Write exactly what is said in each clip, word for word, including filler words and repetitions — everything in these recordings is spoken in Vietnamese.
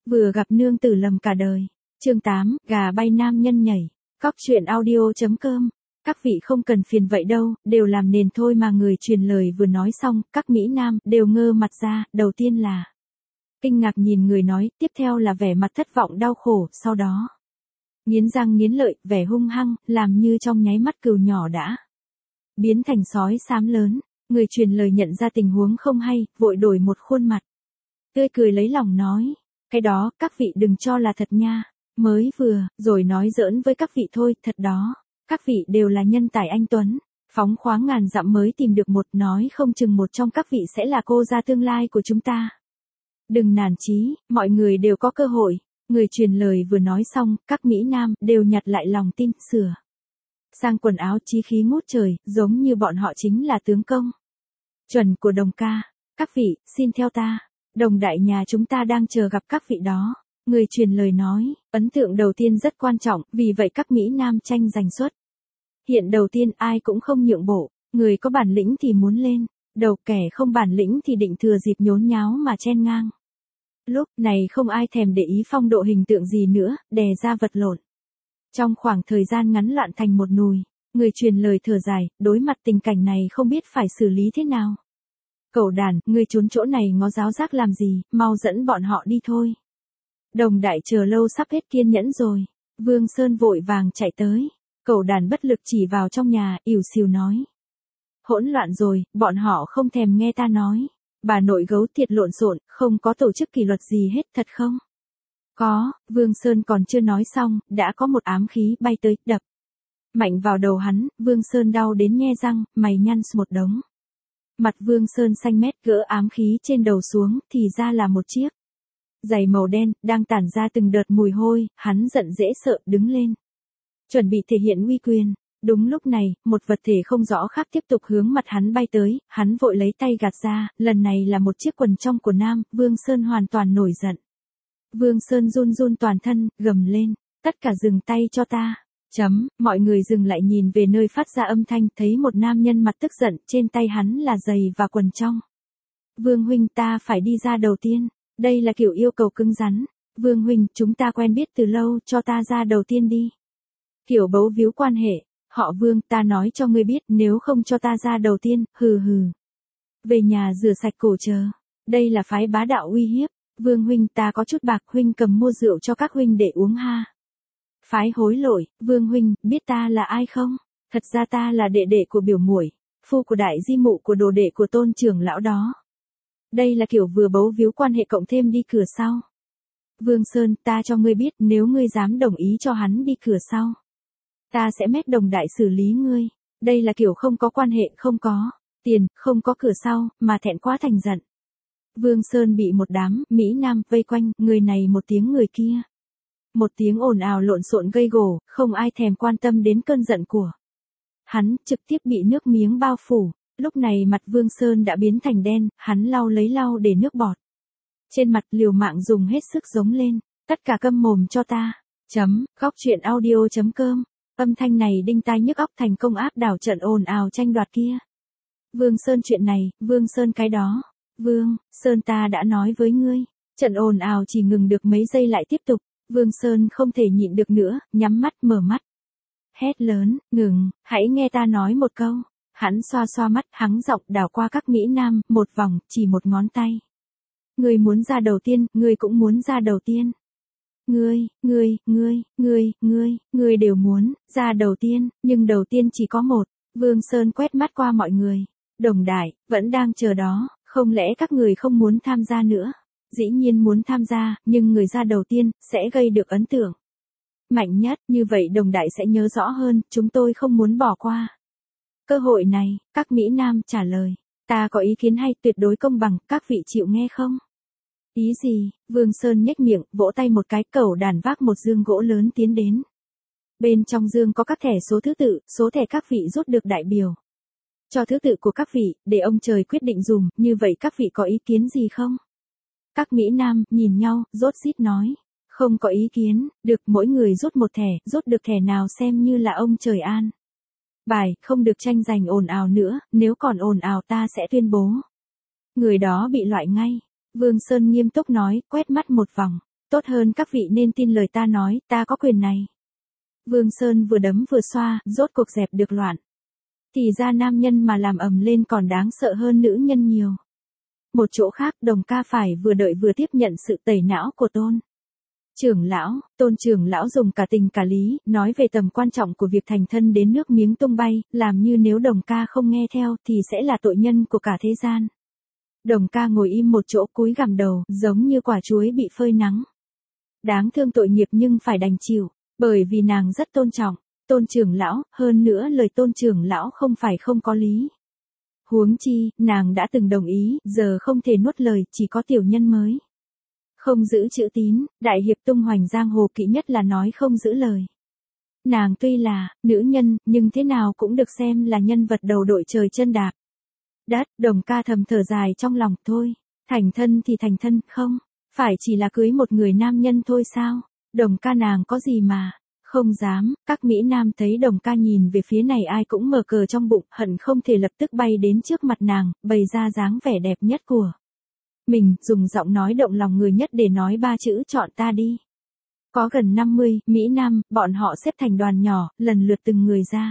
Vừa gặp nương tử lầm cả đời. Chương tám, gà bay nam nhân nhảy. Cóc truyện audio.com. Các vị không cần phiền vậy đâu, đều làm nền thôi mà. Người truyền lời vừa nói xong, các Mỹ Nam đều ngơ mặt ra, đầu tiên là kinh ngạc nhìn người nói, tiếp theo là vẻ mặt thất vọng đau khổ, sau đó nghiến răng nghiến lợi, vẻ hung hăng, làm như trong nháy mắt cừu nhỏ đã biến thành sói xám lớn. Người truyền lời nhận ra tình huống không hay, vội đổi một khuôn mặt tươi cười lấy lòng nói, cái đó, các vị đừng cho là thật nha, mới vừa, rồi nói giỡn với các vị thôi, thật đó, các vị đều là nhân tài anh tuấn, phóng khoáng ngàn dặm mới tìm được một, nói không chừng một trong các vị sẽ là cô gia tương lai của chúng ta. Đừng nản chí, mọi người đều có cơ hội. Người truyền lời vừa nói xong, các Mỹ Nam đều nhặt lại lòng tin, sửa sang quần áo chí khí ngút trời, giống như bọn họ chính là tướng công chuẩn của Đồng ca. Các vị, xin theo ta, Đồng đại nhà chúng ta đang chờ gặp các vị đó. Người truyền lời nói, ấn tượng đầu tiên rất quan trọng, vì vậy các Mỹ Nam tranh giành suất. Hiện đầu tiên ai cũng không nhượng bộ, người có bản lĩnh thì muốn lên, đầu kẻ không bản lĩnh thì định thừa dịp nhốn nháo mà chen ngang. Lúc này không ai thèm để ý phong độ hình tượng gì nữa, đè ra vật lộn. Trong khoảng thời gian ngắn loạn thành một nùi, người truyền lời thở dài, đối mặt tình cảnh này không biết phải xử lý thế nào. Cẩu đàn, ngươi trốn chỗ này ngó giáo giác làm gì, mau dẫn bọn họ đi thôi. Đồng đại chờ lâu sắp hết kiên nhẫn rồi. Vương Sơn vội vàng chạy tới. Cẩu đàn bất lực chỉ vào trong nhà, ỉu xìu nói. Hỗn loạn rồi, bọn họ không thèm nghe ta nói. Bà nội gấu thiệt lộn xộn, không có tổ chức kỷ luật gì hết, thật không? Có, Vương Sơn còn chưa nói xong, đã có một ám khí bay tới, đập mạnh vào đầu hắn. Vương Sơn đau đến nhe răng, mày nhăn một đống. Mặt Vương Sơn xanh mét, gỡ ám khí trên đầu xuống, thì ra là một chiếc giày màu đen, đang tản ra từng đợt mùi hôi. Hắn giận dễ sợ, đứng lên, chuẩn bị thể hiện uy quyền. Đúng lúc này, một vật thể không rõ khác tiếp tục hướng mặt hắn bay tới. Hắn vội lấy tay gạt ra, lần này là một chiếc quần trong của nam. Vương Sơn hoàn toàn nổi giận. Vương Sơn run run toàn thân, gầm lên, tất cả dừng tay cho ta. Chấm, mọi người dừng lại nhìn về nơi phát ra âm thanh, thấy một nam nhân mặt tức giận, trên tay hắn là giày và quần trong. Vương huynh, ta phải đi ra đầu tiên. Đây là kiểu yêu cầu cứng rắn. Vương huynh, chúng ta quen biết từ lâu, cho ta ra đầu tiên đi. Kiểu bấu víu quan hệ. Họ Vương, ta nói cho ngươi biết, nếu không cho ta ra đầu tiên, hừ hừ. Về nhà rửa sạch cổ chờ. Đây là phái bá đạo uy hiếp. Vương huynh, ta có chút bạc, huynh cầm mua rượu cho các huynh để uống ha. Phái hối lỗi. Vương huynh, biết ta là ai không? Thật ra ta là đệ đệ của biểu muội, phu của đại di mụ của đồ đệ của Tôn trưởng lão đó. Đây là kiểu vừa bấu víu quan hệ cộng thêm đi cửa sau. Vương Sơn, ta cho ngươi biết, nếu ngươi dám đồng ý cho hắn đi cửa sau, ta sẽ mét Đồng đại xử lý ngươi. Đây là kiểu không có quan hệ, không có tiền, không có cửa sau, mà thẹn quá thành giận. Vương Sơn bị một đám Mỹ Nam vây quanh, người này một tiếng người kia một tiếng ồn ào lộn xộn gây gổ, không ai thèm quan tâm đến cơn giận của hắn, trực tiếp bị nước miếng bao phủ. Lúc này mặt Vương Sơn đã biến thành đen, hắn lau lấy lau để nước bọt trên mặt, liều mạng dùng hết sức giống lên, tất cả câm mồm cho ta. Chấm, góc truyện audio.com. Âm thanh này đinh tai nhức óc, thành công áp đảo trận ồn ào tranh đoạt kia. Vương Sơn chuyện này, Vương Sơn cái đó. Vương Sơn, ta đã nói với ngươi, trận ồn ào chỉ ngừng được mấy giây lại tiếp tục. Vương Sơn không thể nhịn được nữa, nhắm mắt mở mắt, hét lớn, ngừng, hãy nghe ta nói một câu. Hắn xoa xoa mắt, hắng giọng đảo qua các Mỹ Nam, một vòng, chỉ một ngón tay. Ngươi muốn ra đầu tiên, ngươi cũng muốn ra đầu tiên. Ngươi, ngươi, ngươi, ngươi, ngươi, ngươi đều muốn ra đầu tiên, nhưng đầu tiên chỉ có một. Vương Sơn quét mắt qua mọi người. Đồng đại, vẫn đang chờ đó, không lẽ các người không muốn tham gia nữa? Dĩ nhiên muốn tham gia, nhưng người ra đầu tiên, sẽ gây được ấn tượng mạnh nhất, như vậy Đồng đại sẽ nhớ rõ hơn, chúng tôi không muốn bỏ qua cơ hội này. Các Mỹ Nam trả lời, ta có ý kiến hay, tuyệt đối công bằng, các vị chịu nghe không? Ý gì? Vương Sơn nhếch miệng, vỗ tay một cái, cẩu đàn vác một dương gỗ lớn tiến đến. Bên trong dương có các thẻ số thứ tự, số thẻ các vị rút được đại biểu cho thứ tự của các vị, để ông trời quyết định dùm, như vậy các vị có ý kiến gì không? Các Mỹ Nam nhìn nhau, rốt rít nói, không có ý kiến, được, mỗi người rút một thẻ, rút được thẻ nào xem như là ông trời an bài, không được tranh giành ồn ào nữa, nếu còn ồn ào ta sẽ tuyên bố người đó bị loại ngay. Vương Sơn nghiêm túc nói, quét mắt một vòng, tốt hơn các vị nên tin lời ta nói, ta có quyền này. Vương Sơn vừa đấm vừa xoa, rốt cuộc dẹp được loạn. Thì ra nam nhân mà làm ầm lên còn đáng sợ hơn nữ nhân nhiều. Một chỗ khác, Đồng Ca phải vừa đợi vừa tiếp nhận sự tẩy não của Tôn trưởng lão. Tôn trưởng lão dùng cả tình cả lý, nói về tầm quan trọng của việc thành thân đến nước miếng tung bay, làm như nếu Đồng Ca không nghe theo thì sẽ là tội nhân của cả thế gian. Đồng Ca ngồi im một chỗ cúi gằm đầu, giống như quả chuối bị phơi nắng. Đáng thương tội nghiệp nhưng phải đành chịu, bởi vì nàng rất tôn trọng Tôn trưởng lão, hơn nữa lời Tôn trưởng lão không phải không có lý. Huống chi, nàng đã từng đồng ý, giờ không thể nuốt lời, chỉ có tiểu nhân mới không giữ chữ tín. Đại hiệp tung hoành giang hồ kỵ nhất là nói không giữ lời. Nàng tuy là nữ nhân, nhưng thế nào cũng được xem là nhân vật đầu đội trời chân đạp đất. Đồng Ca thầm thở dài trong lòng, thôi, thành thân thì thành thân, không phải chỉ là cưới một người nam nhân thôi sao? Đồng Ca nàng có gì mà không dám. Các mỹ nam thấy Đồng Ca nhìn về phía này ai cũng mở cờ trong bụng, hận không thể lập tức bay đến trước mặt nàng, bày ra dáng vẻ đẹp nhất của mình, dùng giọng nói động lòng người nhất để nói ba chữ chọn ta đi. Có gần năm mươi mỹ nam, bọn họ xếp thành đoàn nhỏ, lần lượt từng người ra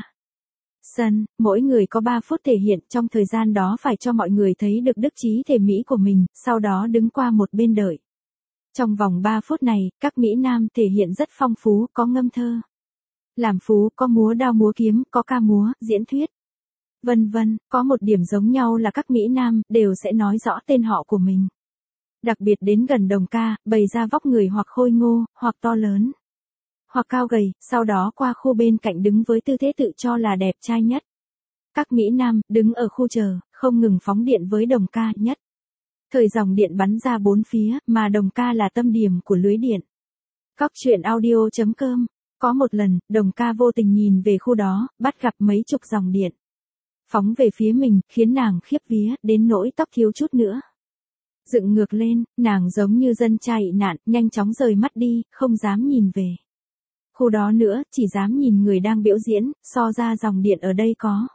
sân, mỗi người có ba phút thể hiện, trong thời gian đó phải cho mọi người thấy được đức trí thể mỹ của mình, sau đó đứng qua một bên đợi. Trong vòng ba phút này, các mỹ nam thể hiện rất phong phú, có ngâm thơ, làm phú, có múa đao múa kiếm, có ca múa, diễn thuyết, vân vân. Có một điểm giống nhau là các mỹ nam đều sẽ nói rõ tên họ của mình. Đặc biệt đến gần Đồng Ca, bày ra vóc người hoặc khôi ngô, hoặc to lớn, hoặc cao gầy, sau đó qua khu bên cạnh đứng với tư thế tự cho là đẹp trai nhất. Các mỹ nam đứng ở khu chờ, không ngừng phóng điện với Đồng Ca nhất. Thời dòng điện bắn ra bốn phía, mà Đồng Ca là tâm điểm của lưới điện. Cóc truyện audio chấm com. Có một lần, Đồng Ca vô tình nhìn về khu đó, bắt gặp mấy chục dòng điện phóng về phía mình, khiến nàng khiếp vía, đến nỗi tóc thiếu chút nữa dựng ngược lên. Nàng giống như dân trai ị nạn, nhanh chóng rời mắt đi, không dám nhìn về khu đó nữa, chỉ dám nhìn người đang biểu diễn. So ra dòng điện ở đây có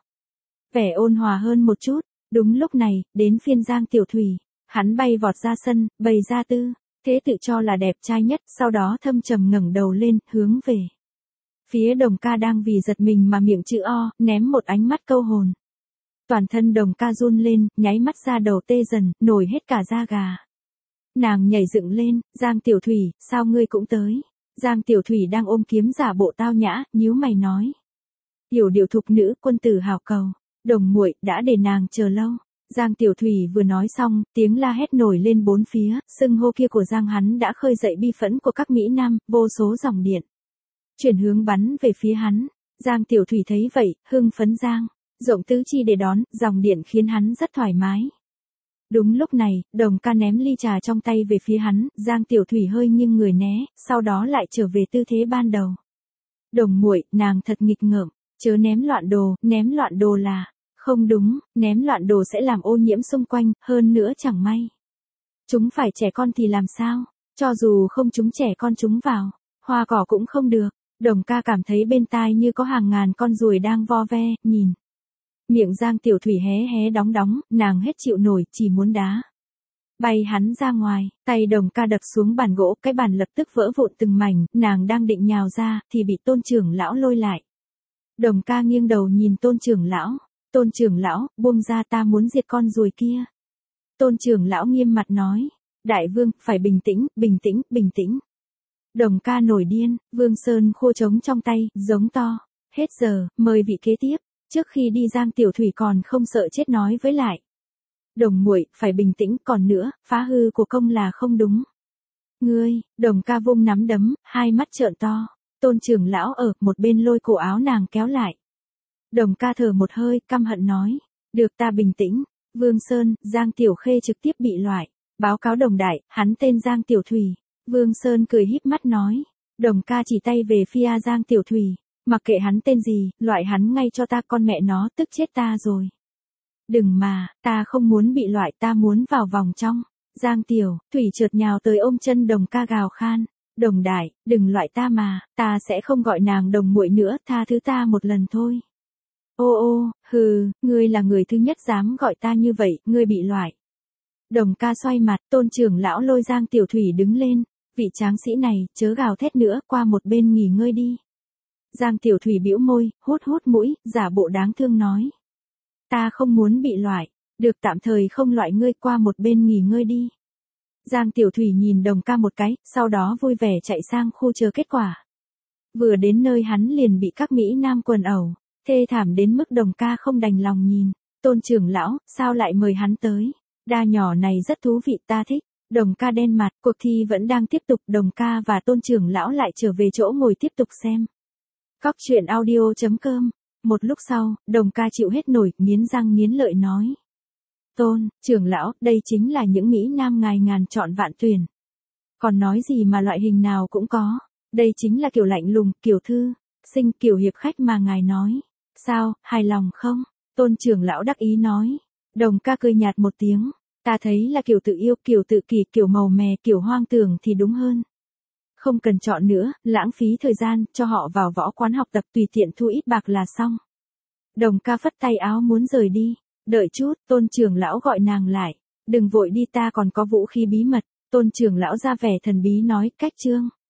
vẻ ôn hòa hơn một chút. Đúng lúc này, đến phiên Giang Tiểu Thủy, hắn bay vọt ra sân, bày ra tư thế tự cho là đẹp trai nhất, sau đó thâm trầm ngẩng đầu lên, hướng về phía Đồng Ca đang vì giật mình mà miệng chữ O, ném một ánh mắt câu hồn. Toàn thân Đồng Ca run lên, nháy mắt ra đầu tê dần, nổi hết cả da gà. Nàng nhảy dựng lên, Giang Tiểu Thủy, sao ngươi cũng tới? Giang Tiểu Thủy đang ôm kiếm giả bộ tao nhã, nhíu mày nói. Yểu điệu thục nữ, quân tử hào cầu. Đồng muội đã để nàng chờ lâu. Giang Tiểu Thủy vừa nói xong, tiếng la hét nổi lên bốn phía, xưng hô kia của Giang hắn đã khơi dậy bi phẫn của các mỹ nam, vô số dòng điện chuyển hướng bắn về phía hắn. Giang Tiểu Thủy thấy vậy, hưng phấn giang rộng tứ chi để đón, dòng điện khiến hắn rất thoải mái. Đúng lúc này, Đồng Ca ném ly trà trong tay về phía hắn, Giang Tiểu Thủy hơi nghiêng người né, sau đó lại trở về tư thế ban đầu. Đồng muội, nàng thật nghịch ngợm, chớ ném loạn đồ, ném loạn đồ là không đúng, ném loạn đồ sẽ làm ô nhiễm xung quanh, hơn nữa chẳng may chúng phải trẻ con thì làm sao? Cho dù không chúng trẻ con chúng vào hoa cỏ cũng không được. Đồng Ca cảm thấy bên tai như có hàng ngàn con ruồi đang vo ve, nhìn miệng Giang Tiểu Thủy hé hé đóng đóng, nàng hết chịu nổi, chỉ muốn đá bay hắn ra ngoài. Tay Đồng Ca đập xuống bàn gỗ, cái bàn lập tức vỡ vụn từng mảnh. Nàng đang định nhào ra thì bị Tôn trưởng lão lôi lại. Đồng Ca nghiêng đầu nhìn Tôn trưởng lão. Tôn trưởng lão, buông ra, ta muốn diệt con ruồi kia. Tôn trưởng lão nghiêm mặt nói. Đại vương, phải bình tĩnh, bình tĩnh, bình tĩnh. Đồng Ca nổi điên, Vương Sơn khô trống trong tay, giống to. Hết giờ, mời vị kế tiếp. Trước khi đi Giang Tiểu Thủy còn không sợ chết nói với lại. Đồng muội, phải bình tĩnh, còn nữa, phá hư của công là không đúng. Ngươi, Đồng Ca vung nắm đấm, hai mắt trợn to. Tôn trưởng lão ở một bên lôi cổ áo nàng kéo lại. Đồng Ca thở một hơi, căm hận nói. Được, ta bình tĩnh. Vương Sơn, Giang Tiểu Khê trực tiếp bị loại. Báo cáo Đồng đại, hắn tên Giang Tiểu Thủy. Vương Sơn cười híp mắt nói. Đồng Ca chỉ tay về phía Giang Tiểu Thủy. Mặc kệ hắn tên gì, loại hắn ngay cho ta, con mẹ nó, tức chết ta rồi. Đừng mà, ta không muốn bị loại, ta muốn vào vòng trong. Giang Tiểu Thủy chợt nhào tới ôm chân Đồng Ca gào khan. Đồng đại, đừng loại ta mà, ta sẽ không gọi nàng đồng muội nữa, tha thứ ta một lần thôi. Ô ô, hừ, ngươi là người thứ nhất dám gọi ta như vậy, ngươi bị loại. Đồng Ca xoay mặt, Tôn trưởng lão lôi Giang Tiểu Thủy đứng lên. Vị tráng sĩ này, chớ gào thét nữa, qua một bên nghỉ ngơi đi. Giang Tiểu Thủy bĩu môi, hút hút mũi, giả bộ đáng thương nói. Ta không muốn bị loại, được tạm thời không loại ngươi, qua một bên nghỉ ngơi đi. Giang Tiểu Thủy nhìn Đồng Ca một cái, sau đó vui vẻ chạy sang khu chờ kết quả. Vừa đến nơi hắn liền bị các Mỹ Nam quần ẩu, thê thảm đến mức Đồng Ca không đành lòng nhìn. Tôn trưởng lão, sao lại mời hắn tới? Đa nhỏ này rất thú vị, ta thích. Đồng Ca đen mặt, cuộc thi vẫn đang tiếp tục, Đồng Ca và Tôn trưởng lão lại trở về chỗ ngồi tiếp tục xem. Cóc truyện audio chấm com. Một lúc sau, Đồng Ca chịu hết nổi, nghiến răng nghiến lợi nói. Tôn, trưởng lão, đây chính là những Mỹ Nam ngài ngàn chọn vạn tuyển. Còn nói gì mà loại hình nào cũng có. Đây chính là kiểu lạnh lùng, kiểu thư, sinh, kiểu hiệp khách mà ngài nói. Sao, hài lòng không? Tôn trưởng lão đắc ý nói. Đồng Ca cười nhạt một tiếng. Ta thấy là kiểu tự yêu, kiểu tự kỷ, kiểu màu mè, kiểu hoang tưởng thì đúng hơn. Không cần chọn nữa, lãng phí thời gian, cho họ vào võ quán học tập, tùy tiện thu ít bạc là xong. Đồng Ca phất tay áo muốn rời đi. Đợi chút, Tôn trưởng lão gọi nàng lại. Đừng vội đi, ta còn có vũ khí bí mật. Tôn trưởng lão ra vẻ thần bí nói, cách chương.